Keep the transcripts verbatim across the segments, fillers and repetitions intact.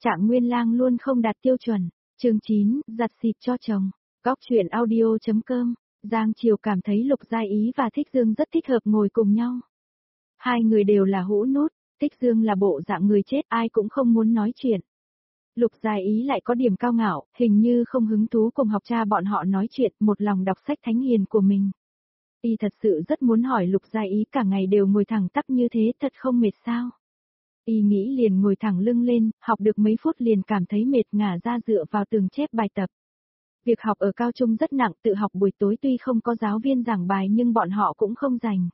Trạng Nguyên Lang luôn không đạt tiêu chuẩn. Chương chín, giặt xịt cho chồng. Góc truyện audio.com. Giang Triều cảm thấy Lục Gia Ý và Thích Dương rất thích hợp ngồi cùng nhau. Hai người đều là hũ nút, Thích Dương là bộ dạng người chết ai cũng không muốn nói chuyện. Lục Gia Ý lại có điểm cao ngạo, hình như không hứng thú cùng học cha bọn họ nói chuyện, một lòng đọc sách thánh hiền của mình. Y thật sự rất muốn hỏi Lục Gia Ý cả ngày đều ngồi thẳng tắp như thế thật không mệt sao? Y nghĩ liền ngồi thẳng lưng lên, học được mấy phút liền cảm thấy mệt ngả ra dựa vào tường chép bài tập. Việc học ở cao trung rất nặng, tự học buổi tối tuy không có giáo viên giảng bài nhưng bọn họ cũng không rảnh.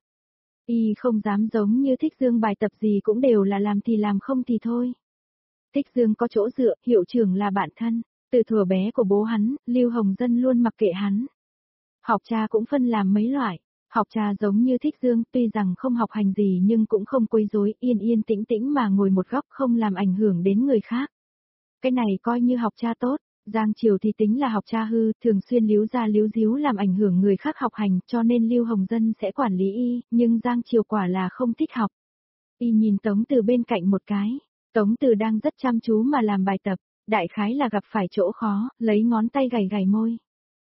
Y không dám giống như Thích Dương bài tập gì cũng đều là làm thì làm không thì thôi. Thích Dương có chỗ dựa, hiệu trưởng là bạn thân, từ thuở bé của bố hắn, Lưu Hồng Dân luôn mặc kệ hắn. Học cha cũng phân làm mấy loại, học cha giống như Thích Dương, tuy rằng không học hành gì nhưng cũng không quấy rối, yên yên tĩnh tĩnh mà ngồi một góc không làm ảnh hưởng đến người khác. Cái này coi như học cha tốt. Giang Triều thì tính là học cha hư, thường xuyên líu ra líu díu làm ảnh hưởng người khác học hành, cho nên Lưu Hồng Dân sẽ quản lý y, nhưng Giang Triều quả là không thích học. Y nhìn Tống Từ bên cạnh một cái, Tống Từ đang rất chăm chú mà làm bài tập, đại khái là gặp phải chỗ khó, lấy ngón tay gảy gảy môi.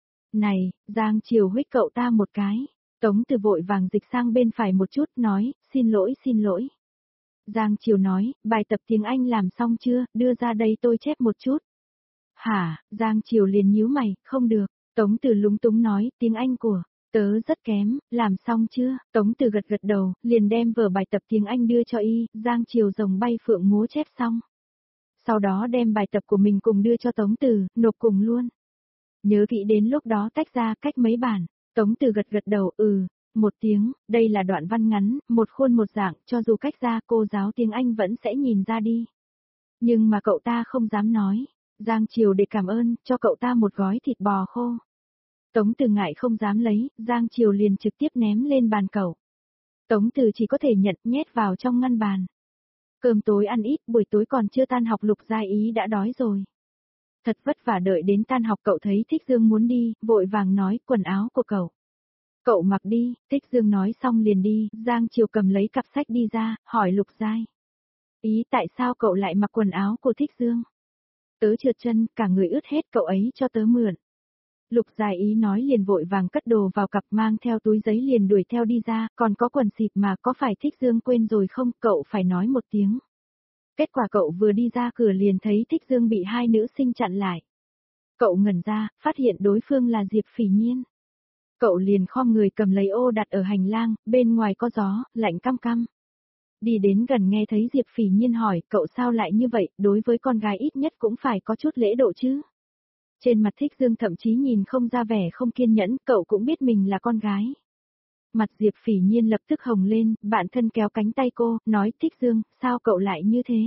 Này, Giang Triều huých cậu ta một cái, Tống Từ vội vàng dịch sang bên phải một chút, nói, xin lỗi xin lỗi. Giang Triều nói, bài tập tiếng Anh làm xong chưa, đưa ra đây tôi chép một chút. Hả, Giang Triều liền nhíu mày, không được, Tống Từ lúng túng nói, tiếng Anh của tớ rất kém, làm xong chưa? Tống Từ gật gật đầu, liền đem vở bài tập tiếng Anh đưa cho y, Giang Triều rồng bay phượng múa chép xong. Sau đó đem bài tập của mình cùng đưa cho Tống Từ, nộp cùng luôn. Nhớ kỹ đến lúc đó tách ra cách mấy bản, Tống Từ gật gật đầu, ừ, một tiếng, đây là đoạn văn ngắn, một khuôn một dạng, cho dù cách ra cô giáo tiếng Anh vẫn sẽ nhìn ra đi. Nhưng mà cậu ta không dám nói. Giang Triều để cảm ơn, cho cậu ta một gói thịt bò khô. Tống Từ ngại không dám lấy, Giang Triều liền trực tiếp ném lên bàn cậu. Tống Từ chỉ có thể nhận nhét vào trong ngăn bàn. Cơm tối ăn ít, buổi tối còn chưa tan học Lục Gia Ý đã đói rồi. Thật vất vả đợi đến tan học cậu thấy Thích Dương muốn đi, vội vàng nói quần áo của cậu. Cậu mặc đi, Thích Dương nói xong liền đi, Giang Triều cầm lấy cặp sách đi ra, hỏi Lục Gia Ý tại sao cậu lại mặc quần áo của Thích Dương? Tớ trượt chân, cả người ướt hết, cậu ấy cho tớ mượn. Lục Gia Ý nói liền vội vàng cất đồ vào cặp mang theo túi giấy liền đuổi theo đi ra, còn có quần xịt mà có phải Thích Dương quên rồi không, cậu phải nói một tiếng. Kết quả cậu vừa đi ra cửa liền thấy Thích Dương bị hai nữ sinh chặn lại. Cậu ngẩn ra, phát hiện đối phương là Diệp Phỉ Nhiên. Cậu liền khom người cầm lấy ô đặt ở hành lang, bên ngoài có gió, lạnh căm căm. Đi đến gần nghe thấy Diệp Phỉ Nhiên hỏi, cậu sao lại như vậy, đối với con gái ít nhất cũng phải có chút lễ độ chứ. Trên mặt Thích Dương thậm chí nhìn không ra vẻ không kiên nhẫn, cậu cũng biết mình là con gái. Mặt Diệp Phỉ Nhiên lập tức hồng lên, bạn thân kéo cánh tay cô, nói Thích Dương, sao cậu lại như thế?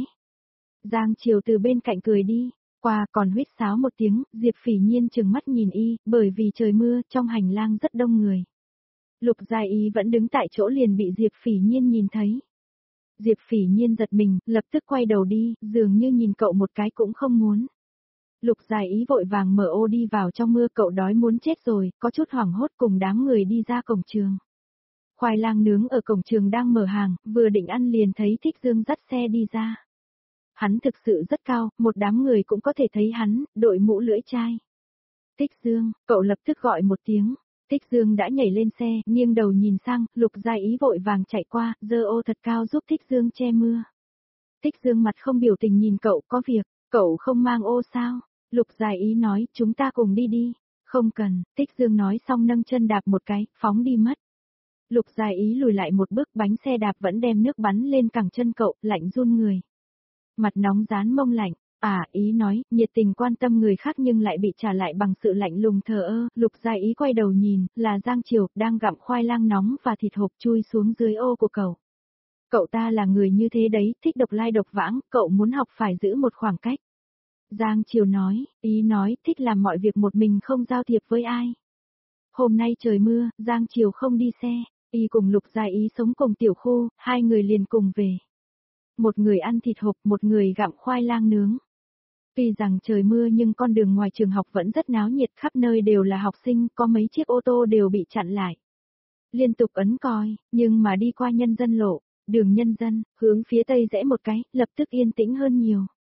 Giang Triều từ bên cạnh cười đi, qua còn huýt sáo một tiếng, Diệp Phỉ Nhiên trừng mắt nhìn y, bởi vì trời mưa, trong hành lang rất đông người. Lục Gia Ý vẫn đứng tại chỗ liền bị Diệp Phỉ Nhiên nhìn thấy. Diệp Phỉ Nhiên giật mình, lập tức quay đầu đi, dường như nhìn cậu một cái cũng không muốn. Lục Gia Ý vội vàng mở ô đi vào trong mưa, cậu đói muốn chết rồi, có chút hoảng hốt cùng đám người đi ra cổng trường. Khoai lang nướng ở cổng trường đang mở hàng, vừa định ăn liền thấy Thích Dương dắt xe đi ra. Hắn thực sự rất cao, một đám người cũng có thể thấy hắn, đội mũ lưỡi chai. Thích Dương, cậu lập tức gọi một tiếng. Thích Dương đã nhảy lên xe, nghiêng đầu nhìn sang, Lục Gia Ý vội vàng chạy qua, giơ ô thật cao giúp Thích Dương che mưa. Thích Dương mặt không biểu tình nhìn cậu, có việc, cậu không mang ô sao? Lục Gia Ý nói, chúng ta cùng đi đi. Không cần, Thích Dương nói xong nâng chân đạp một cái, phóng đi mất. Lục Gia Ý lùi lại một bước, bánh xe đạp vẫn đem nước bắn lên cẳng chân cậu, lạnh run người. Mặt nóng dán mông lạnh. À, Ý nói, nhiệt tình quan tâm người khác nhưng lại bị trả lại bằng sự lạnh lùng thờ ơ, Lục Gia Ý quay đầu nhìn, là Giang Triều, đang gặm khoai lang nóng và thịt hộp chui xuống dưới ô của cậu. Cậu ta là người như thế đấy, thích độc lai độc vãng, cậu muốn học phải giữ một khoảng cách. Giang Triều nói, Ý nói, thích làm mọi việc một mình không giao thiệp với ai. Hôm nay trời mưa, Giang Triều không đi xe, Y cùng Lục Gia Ý sống cùng tiểu khu, hai người liền cùng về. Một người ăn thịt hộp, một người gặm khoai lang nướng. Tuy rằng trời mưa nhưng con đường ngoài trường học vẫn rất náo nhiệt, khắp nơi đều là học sinh, có mấy chiếc ô tô đều bị chặn lại. Liên tục ấn còi, nhưng mà đi qua nhân dân lộ, đường nhân dân, hướng phía tây rẽ một cái, lập tức yên tĩnh hơn nhiều.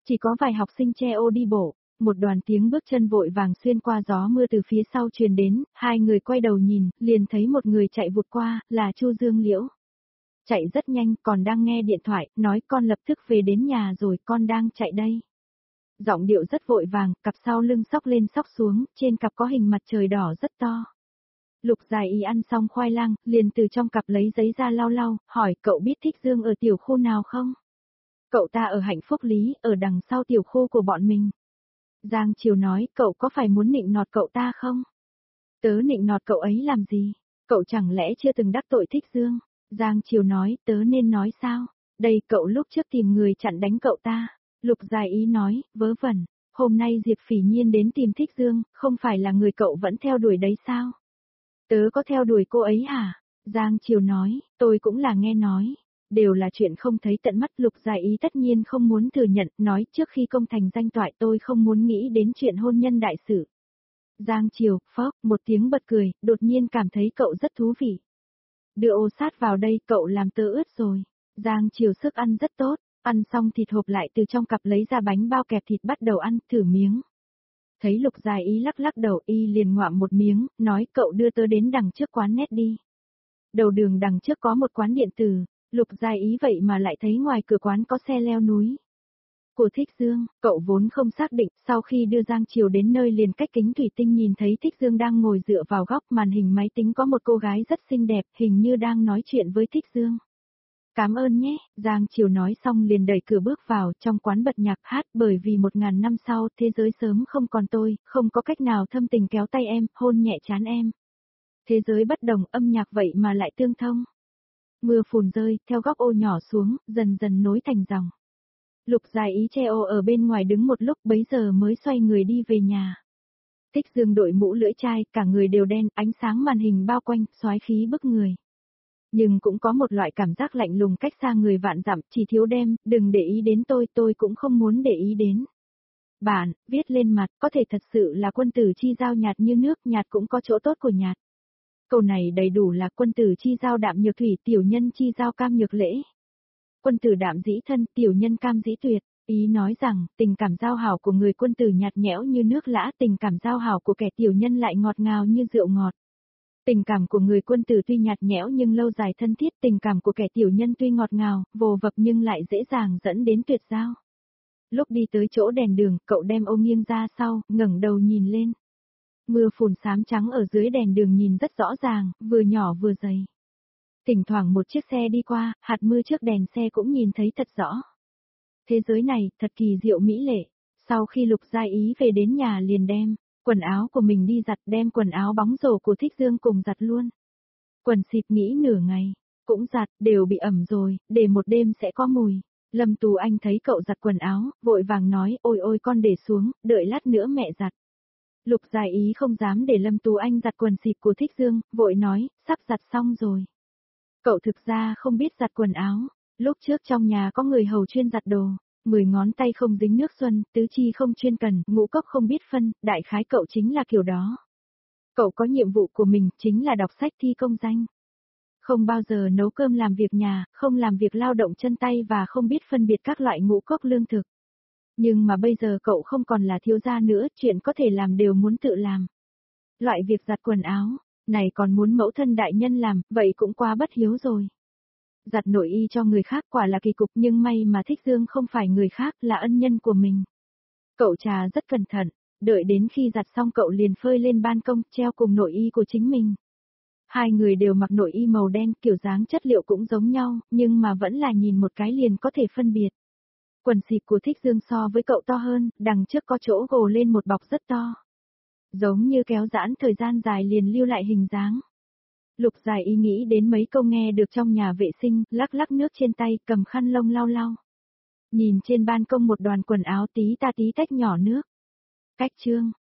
Chỉ có vài học sinh che ô đi bộ, một đoàn tiếng bước chân vội vàng xuyên qua gió mưa từ phía sau truyền đến, hai người quay đầu nhìn, liền thấy một người chạy vụt qua, là Chu Dương Liễu. Chạy rất nhanh, còn đang nghe điện thoại, nói con lập tức về đến nhà rồi, con đang chạy đây. Giọng điệu rất vội vàng, cặp sau lưng xóc lên xóc xuống, trên cặp có hình mặt trời đỏ rất to. Lục Dài Y ăn xong khoai lang, liền từ trong cặp lấy giấy ra lau lau, hỏi cậu biết Thích Dương ở tiểu khu nào không? Cậu ta ở Hạnh Phúc Lý, ở đằng sau tiểu khu của bọn mình. Giang Triều nói, cậu có phải muốn nịnh nọt cậu ta không? Tớ nịnh nọt cậu ấy làm gì? Cậu chẳng lẽ chưa từng đắc tội Thích Dương? Giang Triều nói, tớ nên nói sao? Đây cậu lúc trước tìm người chặn đánh cậu ta. Lục Dài Y nói, vớ vẩn, hôm nay Diệp Phỉ Nhiên đến tìm Thích Dương, không phải là người cậu vẫn theo đuổi đấy sao? Tớ có theo đuổi cô ấy hả? Giang Triều nói, tôi cũng là nghe nói. Đều là chuyện không thấy tận mắt. Lục Dài Y tất nhiên không muốn thừa nhận, nói trước khi công thành danh toại tôi không muốn nghĩ đến chuyện hôn nhân đại sự. Giang Triều, phốc, một tiếng bật cười, đột nhiên cảm thấy cậu rất thú vị. Đưa ô sát vào đây, cậu làm tớ ướt rồi. Giang Triều sức ăn rất tốt, ăn xong thịt hộp lại từ trong cặp lấy ra bánh bao kẹp thịt bắt đầu ăn, thử miếng. Thấy Lục Dài Y lắc lắc đầu, y liền ngoạm một miếng, nói cậu đưa tớ đến đằng trước quán nét đi. Đầu đường đằng trước có một quán điện tử, Lục Dài Y vậy mà lại thấy ngoài cửa quán có xe leo núi. Của Thích Dương, cậu vốn không xác định, sau khi đưa Giang Triều đến nơi liền cách kính thủy tinh nhìn thấy Thích Dương đang ngồi dựa vào góc màn hình máy tính, có một cô gái rất xinh đẹp, hình như đang nói chuyện với Thích Dương. Cảm ơn nhé, Giang Triều nói xong liền đẩy cửa bước vào, trong quán bật nhạc hát, bởi vì một ngàn năm sau, thế giới sớm không còn tôi, không có cách nào thâm tình kéo tay em, hôn nhẹ trán em. Thế giới bất đồng, âm nhạc vậy mà lại tương thông. Mưa phùn rơi, theo góc ô nhỏ xuống, dần dần nối thành dòng. Lục Dài Y che ô ở bên ngoài đứng một lúc, bấy giờ mới xoay người đi về nhà. Thích Dương đội mũ lưỡi chai, cả người đều đen, ánh sáng màn hình bao quanh, soái khí bức người. Nhưng cũng có một loại cảm giác lạnh lùng cách xa người vạn dặm, chỉ thiếu đem, đừng để ý đến tôi, tôi cũng không muốn để ý đến. Bạn, viết lên mặt, có thể thật sự là quân tử chi giao nhạt như nước, nhạt cũng có chỗ tốt của nhạt. Câu này đầy đủ là quân tử chi giao đạm nhược thủy, tiểu nhân chi giao cam nhược lễ. Quân tử đạm dĩ thân, tiểu nhân cam dĩ tuyệt. Ý nói rằng, tình cảm giao hảo của người quân tử nhạt nhẽo như nước lã, tình cảm giao hảo của kẻ tiểu nhân lại ngọt ngào như rượu ngọt. Tình cảm của người quân tử tuy nhạt nhẽo nhưng lâu dài thân thiết, tình cảm của kẻ tiểu nhân tuy ngọt ngào, vồ vập nhưng lại dễ dàng dẫn đến tuyệt giao. Lúc đi tới chỗ đèn đường, cậu đem ô nghiêng ra sau, ngẩng đầu nhìn lên. Mưa phùn xám trắng ở dưới đèn đường nhìn rất rõ ràng, vừa nhỏ vừa dày. Thỉnh thoảng một chiếc xe đi qua, hạt mưa trước đèn xe cũng nhìn thấy thật rõ. Thế giới này, thật kỳ diệu mỹ lệ. Sau khi Lục Gia Ý về đến nhà liền đem quần áo của mình đi giặt, đem quần áo bóng rổ của Thích Dương cùng giặt luôn. Quần xịp nghĩ nửa ngày, cũng giặt, đều bị ẩm rồi, để một đêm sẽ có mùi. Lâm Tú Anh thấy cậu giặt quần áo, vội vàng nói, ôi ôi con để xuống, đợi lát nữa mẹ giặt. Lục Gia Ý không dám để Lâm Tú Anh giặt quần xịp của Thích Dương, vội nói, sắp giặt xong rồi. Cậu thực ra không biết giặt quần áo, lúc trước trong nhà có người hầu chuyên giặt đồ, mười ngón tay không dính nước xuân, tứ chi không chuyên cần, ngũ cốc không biết phân, đại khái cậu chính là kiểu đó. Cậu có nhiệm vụ của mình, chính là đọc sách thi công danh. Không bao giờ nấu cơm làm việc nhà, không làm việc lao động chân tay và không biết phân biệt các loại ngũ cốc lương thực. Nhưng mà bây giờ cậu không còn là thiếu gia nữa, chuyện có thể làm đều muốn tự làm. Loại việc giặt quần áo, này còn muốn mẫu thân đại nhân làm, vậy cũng quá bất hiếu rồi. Giặt nội y cho người khác quả là kỳ cục, nhưng may mà Thích Dương không phải người khác, là ân nhân của mình. Cậu trà rất cẩn thận, đợi đến khi giặt xong cậu liền phơi lên ban công, treo cùng nội y của chính mình. Hai người đều mặc nội y màu đen, kiểu dáng chất liệu cũng giống nhau, nhưng mà vẫn là nhìn một cái liền có thể phân biệt. Quần xịp của Thích Dương so với cậu to hơn, đằng trước có chỗ gồ lên một bọc rất to. Giống như kéo giãn thời gian dài liền lưu lại hình dáng. Lục Dài ý nghĩ đến mấy câu nghe được trong nhà vệ sinh, lắc lắc nước trên tay, cầm khăn lông lau lau. Nhìn trên ban công một đoàn quần áo tí ta tí tách nhỏ nước. Cách chương.